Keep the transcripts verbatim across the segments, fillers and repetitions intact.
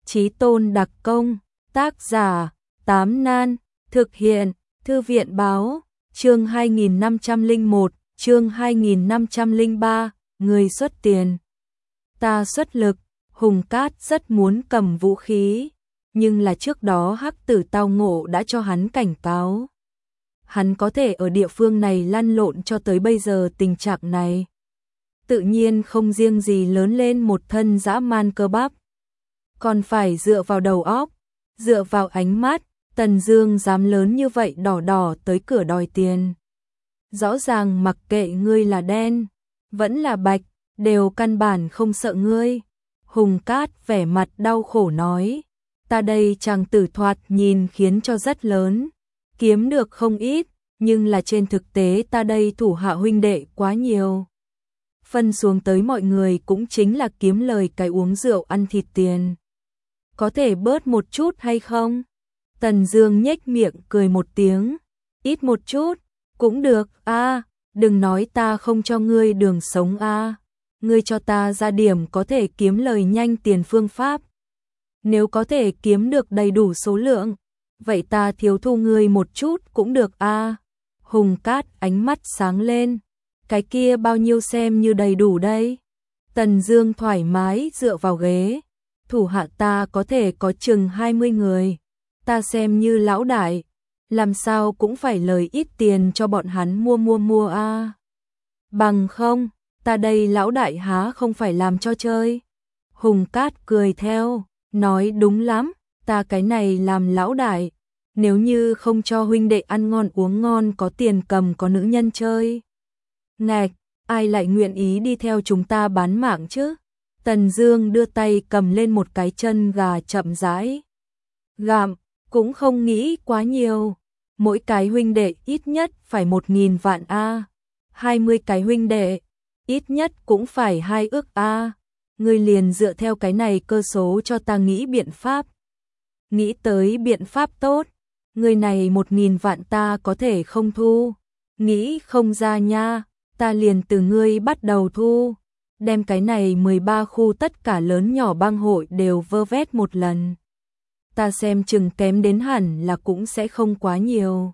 Chí tôn đặc công, tác giả, Tám Nan, thực hiện, Thư viện báo, chương hai nghìn năm trăm lẻ một, chương hai nghìn năm trăm lẻ ba, người xuất tiền. Ta xuất lực, Hùng Cát rất muốn cầm vũ khí, nhưng là trước đó Hắc Tử tao ngộ đã cho hắn cảnh cáo. Hắn có thể ở địa phương này lăn lộn cho tới bây giờ tình trạng này. Tự nhiên không riêng gì lớn lên một thân dã man cơ bắp, còn phải dựa vào đầu óc, dựa vào ánh mắt. Tần Dương dám lớn như vậy đỏ đỏ tới cửa đòi tiền. Rõ ràng mặc kệ ngươi là đen, vẫn là bạch, đều căn bản không sợ ngươi. Hùng Cát vẻ mặt đau khổ nói, ta đây chàng tử thoạt nhìn khiến cho rất lớn, kiếm được không ít, nhưng là trên thực tế ta đây thủ hạ huynh đệ quá nhiều. Phân xuống tới mọi người cũng chính là kiếm lời cái uống rượu ăn thịt tiền. Có thể bớt một chút hay không? Tần Dương nhếch miệng cười một tiếng, ít một chút, cũng được, a, à, đừng nói ta không cho ngươi đường sống a, à. Ngươi cho ta ra điểm có thể kiếm lời nhanh tiền phương pháp. Nếu có thể kiếm được đầy đủ số lượng, vậy ta thiếu thu ngươi một chút cũng được a. À. Hùng Cát ánh mắt sáng lên, cái kia bao nhiêu xem như đầy đủ đây? Tần Dương thoải mái dựa vào ghế, thủ hạ ta có thể có chừng hai mươi người. Ta xem như lão đại, làm sao cũng phải lời ít tiền cho bọn hắn mua mua mua a. À. Bằng không, ta đây lão đại há không phải làm cho chơi. Hùng Cát cười theo, nói đúng lắm, ta cái này làm lão đại, nếu như không cho huynh đệ ăn ngon uống ngon có tiền cầm có nữ nhân chơi. Ngạch, ai lại nguyện ý đi theo chúng ta bán mạng chứ? Tần Dương đưa tay cầm lên một cái chân gà chậm rãi gặm, cũng không nghĩ quá nhiều. Mỗi cái huynh đệ ít nhất phải một nghìn vạn a, hai mươi cái huynh đệ ít nhất cũng phải hai ức a. Ngươi liền dựa theo cái này cơ số cho ta nghĩ biện pháp. Nghĩ tới biện pháp tốt, ngươi này một nghìn vạn ta có thể không thu. Nghĩ không ra nha, ta liền từ ngươi bắt đầu thu. Đem cái này mười ba khu tất cả lớn nhỏ bang hội đều vơ vét một lần. Ta xem chừng kém đến hẳn là cũng sẽ không quá nhiều.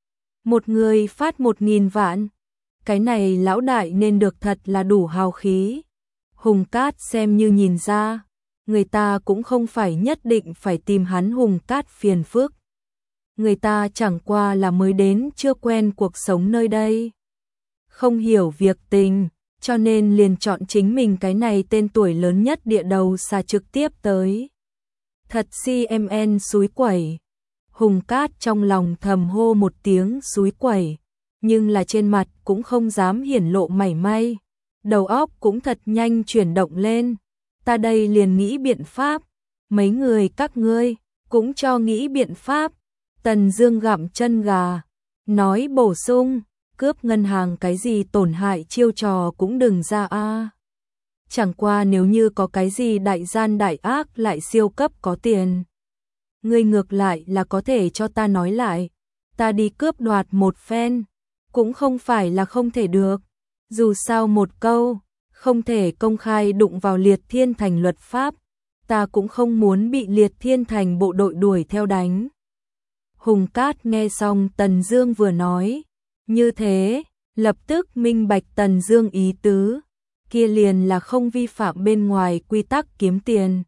Một người phát một nghìn vạn, cái này lão đại nên được thật là đủ hào khí. Hùng Cát xem như nhìn ra, người ta cũng không phải nhất định phải tìm hắn Hùng Cát phiền phức. Người ta chẳng qua là mới đến chưa quen cuộc sống nơi đây, không hiểu việc tình, cho nên liền chọn chính mình cái này tên tuổi lớn nhất địa đầu xà trực tiếp tới. Thật xê em en xúi quẩy. Hùng Cát trong lòng thầm hô một tiếng xúi quẩy, nhưng là trên mặt cũng không dám hiển lộ mảy may. Đầu óc cũng thật nhanh chuyển động lên. Ta đây liền nghĩ biện pháp, mấy người các ngươi cũng cho nghĩ biện pháp. Tần Dương gặm chân gà, nói bổ sung, cướp ngân hàng cái gì tổn hại chiêu trò cũng đừng ra a. À. Chẳng qua nếu như có cái gì đại gian đại ác lại siêu cấp có tiền, ngươi ngược lại là có thể cho ta nói lại, ta đi cướp đoạt một phen, cũng không phải là không thể được. Dù sao một câu, không thể công khai đụng vào Liệt Thiên Thành luật pháp, ta cũng không muốn bị Liệt Thiên Thành bộ đội đuổi theo đánh. Hùng Cát nghe xong Tần Dương vừa nói, như thế, lập tức minh bạch Tần Dương ý tứ, kia liền là không vi phạm bên ngoài quy tắc kiếm tiền.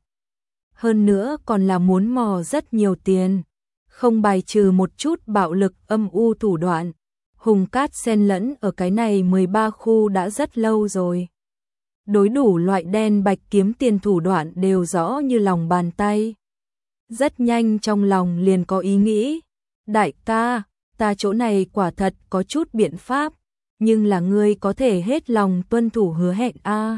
Hơn nữa còn là muốn mò rất nhiều tiền, không bài trừ một chút bạo lực âm u thủ đoạn. Hùng Cát xen lẫn ở cái này mười ba khu đã rất lâu rồi. Đối đủ loại đen bạch kiếm tiền thủ đoạn đều rõ như lòng bàn tay. Rất nhanh trong lòng liền có ý nghĩ, đại ca, ta chỗ này quả thật có chút biện pháp, nhưng là ngươi có thể hết lòng tuân thủ hứa hẹn a. À.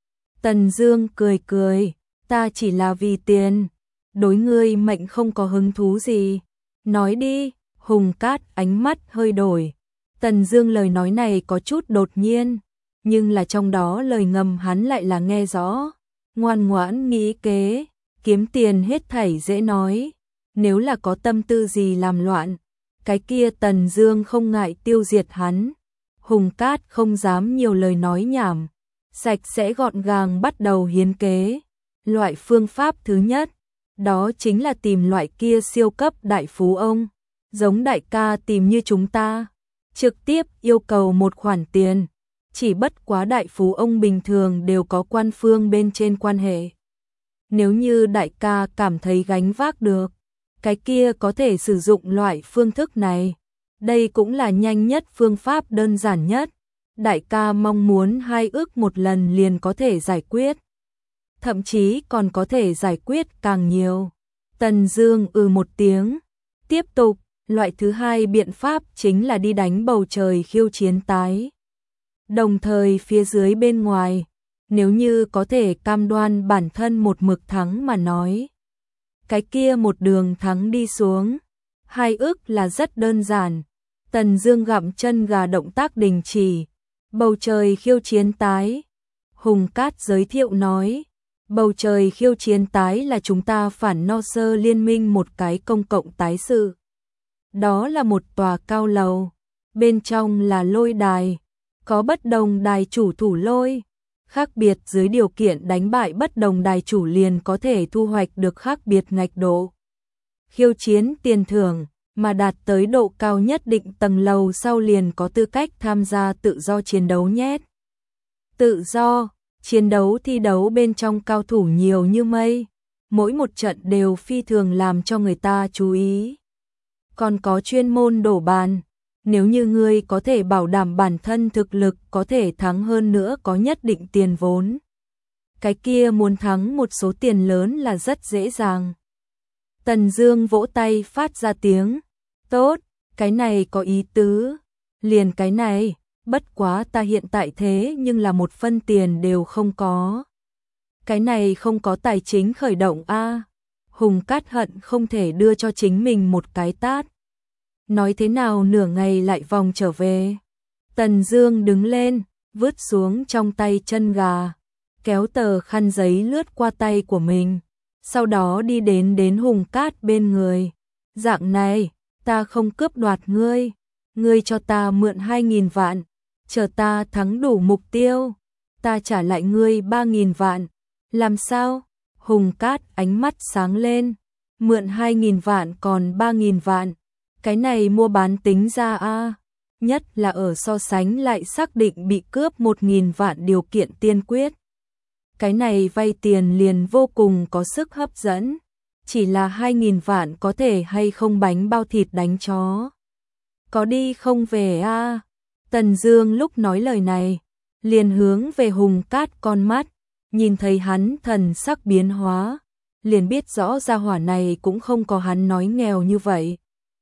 Tần Dương cười cười, ta chỉ là vì tiền, đối ngươi mệnh không có hứng thú gì. Nói đi. Hùng Cát ánh mắt hơi đổi. Tần Dương lời nói này có chút đột nhiên, nhưng là trong đó lời ngầm hắn lại là nghe rõ. Ngoan ngoãn nghĩ kế, kiếm tiền hết thảy dễ nói, nếu là có tâm tư gì làm loạn, cái kia Tần Dương không ngại tiêu diệt hắn. Hùng Cát không dám nhiều lời nói nhảm, sạch sẽ gọn gàng bắt đầu hiến kế. Loại phương pháp thứ nhất, đó chính là tìm loại kia siêu cấp đại phú ông, giống đại ca tìm như chúng ta, trực tiếp yêu cầu một khoản tiền, chỉ bất quá đại phú ông bình thường đều có quan phương bên trên quan hệ. Nếu như đại ca cảm thấy gánh vác được, cái kia có thể sử dụng loại phương thức này. Đây cũng là nhanh nhất phương pháp đơn giản nhất. Đại ca mong muốn hai ước một lần liền có thể giải quyết. Thậm chí còn có thể giải quyết càng nhiều. Tần Dương ừ một tiếng. Tiếp tục, loại thứ hai biện pháp chính là đi đánh bầu trời khiêu chiến tái. Đồng thời phía dưới bên ngoài, nếu như có thể cam đoan bản thân một mực thắng mà nói. Cái kia một đường thắng đi xuống. Hai ước là rất đơn giản. Tần Dương gặm chân gà động tác đình chỉ. Bầu trời khiêu chiến tái. Hùng Cát giới thiệu nói. Bầu trời khiêu chiến tái là chúng ta phản no sơ liên minh một cái công cộng tái sự. Đó là một tòa cao lầu. Bên trong là lôi đài. Có bất đồng đài chủ thủ lôi. Khác biệt dưới điều kiện đánh bại bất đồng đài chủ liền có thể thu hoạch được khác biệt ngạch độ. Khiêu chiến tiền thưởng, mà đạt tới độ cao nhất định tầng lầu sau liền có tư cách tham gia tự do chiến đấu nhét. Tự do, chiến đấu thi đấu bên trong cao thủ nhiều như mây, mỗi một trận đều phi thường làm cho người ta chú ý. Còn có chuyên môn đổ bàn. Nếu như ngươi có thể bảo đảm bản thân thực lực có thể thắng hơn nữa có nhất định tiền vốn. Cái kia muốn thắng một số tiền lớn là rất dễ dàng. Tần Dương vỗ tay phát ra tiếng. Tốt, cái này có ý tứ. Liền cái này, bất quá ta hiện tại thế nhưng là một phân tiền đều không có. Cái này không có tài chính khởi động a. Hùng Cát hận không thể đưa cho chính mình một cái tát. Nói thế nào nửa ngày lại vòng trở về. Tần Dương đứng lên, vứt xuống trong tay chân gà, kéo tờ khăn giấy lướt qua tay của mình, sau đó đi đến đến Hùng Cát bên người. Dạng này, ta không cướp đoạt ngươi, ngươi cho ta mượn hai nghìn vạn, chờ ta thắng đủ mục tiêu, ta trả lại ngươi ba nghìn vạn. Làm sao? Hùng Cát ánh mắt sáng lên, mượn hai nghìn vạn còn ba nghìn vạn. Cái này mua bán tính ra a, nhất là ở so sánh lại xác định bị cướp một nghìn vạn điều kiện tiên quyết. Cái này vay tiền liền vô cùng có sức hấp dẫn, chỉ là hai nghìn vạn có thể hay không bánh bao thịt đánh chó. Có đi không về a. Tần Dương lúc nói lời này, liền hướng về Hùng Cát con mắt, nhìn thấy hắn thần sắc biến hóa, liền biết rõ gia hỏa này cũng không có hắn nói nghèo như vậy.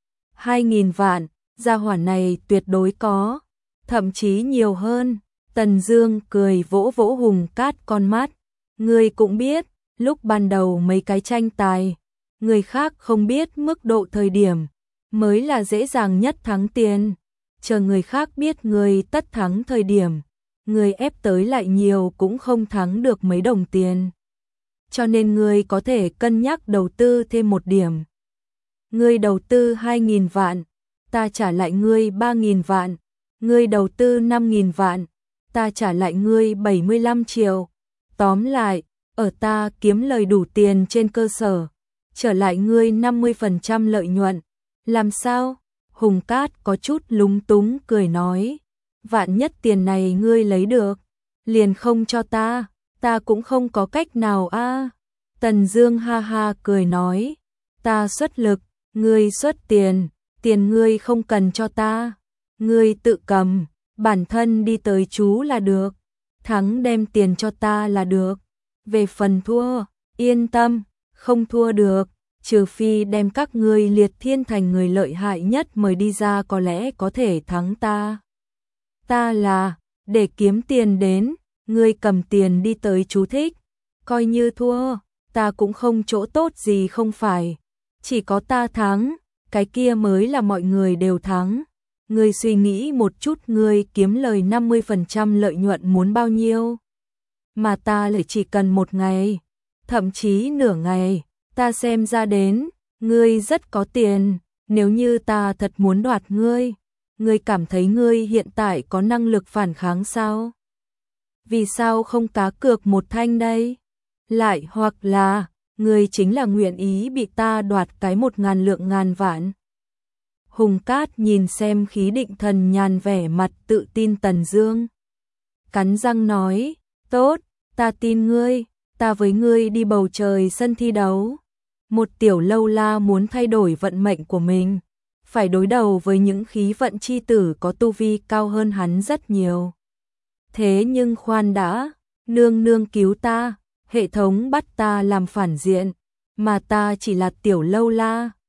Hai nghìn vạn, gia hỏa này tuyệt đối có, thậm chí nhiều hơn. Tần Dương cười vỗ vỗ Hùng Cát con mắt. Ngươi cũng biết, lúc ban đầu mấy cái tranh tài, người khác không biết mức độ thời điểm, mới là dễ dàng nhất thắng tiền. Chờ người khác biết người tất thắng thời điểm, người ép tới lại nhiều cũng không thắng được mấy đồng tiền. Cho nên người có thể cân nhắc đầu tư thêm một điểm. Ngươi đầu tư hai nghìn vạn, ta trả lại ngươi ba nghìn vạn. Ngươi đầu tư năm nghìn vạn, ta trả lại ngươi bảy mươi lăm triệu. Tóm lại, ở ta kiếm lời đủ tiền trên cơ sở, trở lại ngươi năm mươi phần trăm lợi nhuận. Làm sao? Hùng Cát có chút lúng túng cười nói. Vạn nhất tiền này ngươi lấy được, liền không cho ta, ta cũng không có cách nào a. Tần Dương ha ha cười nói. Ta xuất lực, ngươi xuất tiền, tiền ngươi không cần cho ta, ngươi tự cầm, bản thân đi tới chú là được, thắng đem tiền cho ta là được. Về phần thua, yên tâm, không thua được, trừ phi đem các ngươi liệt thiên thành người lợi hại nhất mời đi ra có lẽ có thể thắng ta. Ta là, để kiếm tiền đến, ngươi cầm tiền đi tới chú thích, coi như thua, ta cũng không chỗ tốt gì không phải. Chỉ có ta thắng, cái kia mới là mọi người đều thắng. Ngươi suy nghĩ một chút ngươi kiếm lời năm mươi phần trăm lợi nhuận muốn bao nhiêu. Mà ta lại chỉ cần một ngày, thậm chí nửa ngày, ta xem ra đến, ngươi rất có tiền. Nếu như ta thật muốn đoạt ngươi, ngươi cảm thấy ngươi hiện tại có năng lực phản kháng sao? Vì sao không cá cược một thanh đây? Lại hoặc là, ngươi chính là nguyện ý bị ta đoạt cái một ngàn lượng ngàn vạn. Hùng Cát nhìn xem khí định thần nhàn vẻ mặt tự tin Tần Dương. Cắn răng nói, tốt, ta tin ngươi, ta với ngươi đi bầu trời sân thi đấu. Một tiểu lâu la muốn thay đổi vận mệnh của mình, phải đối đầu với những khí vận chi tử có tu vi cao hơn hắn rất nhiều. Thế nhưng khoan đã, nương nương cứu ta, hệ thống bắt ta làm phản diện, mà ta chỉ là tiểu lâu la.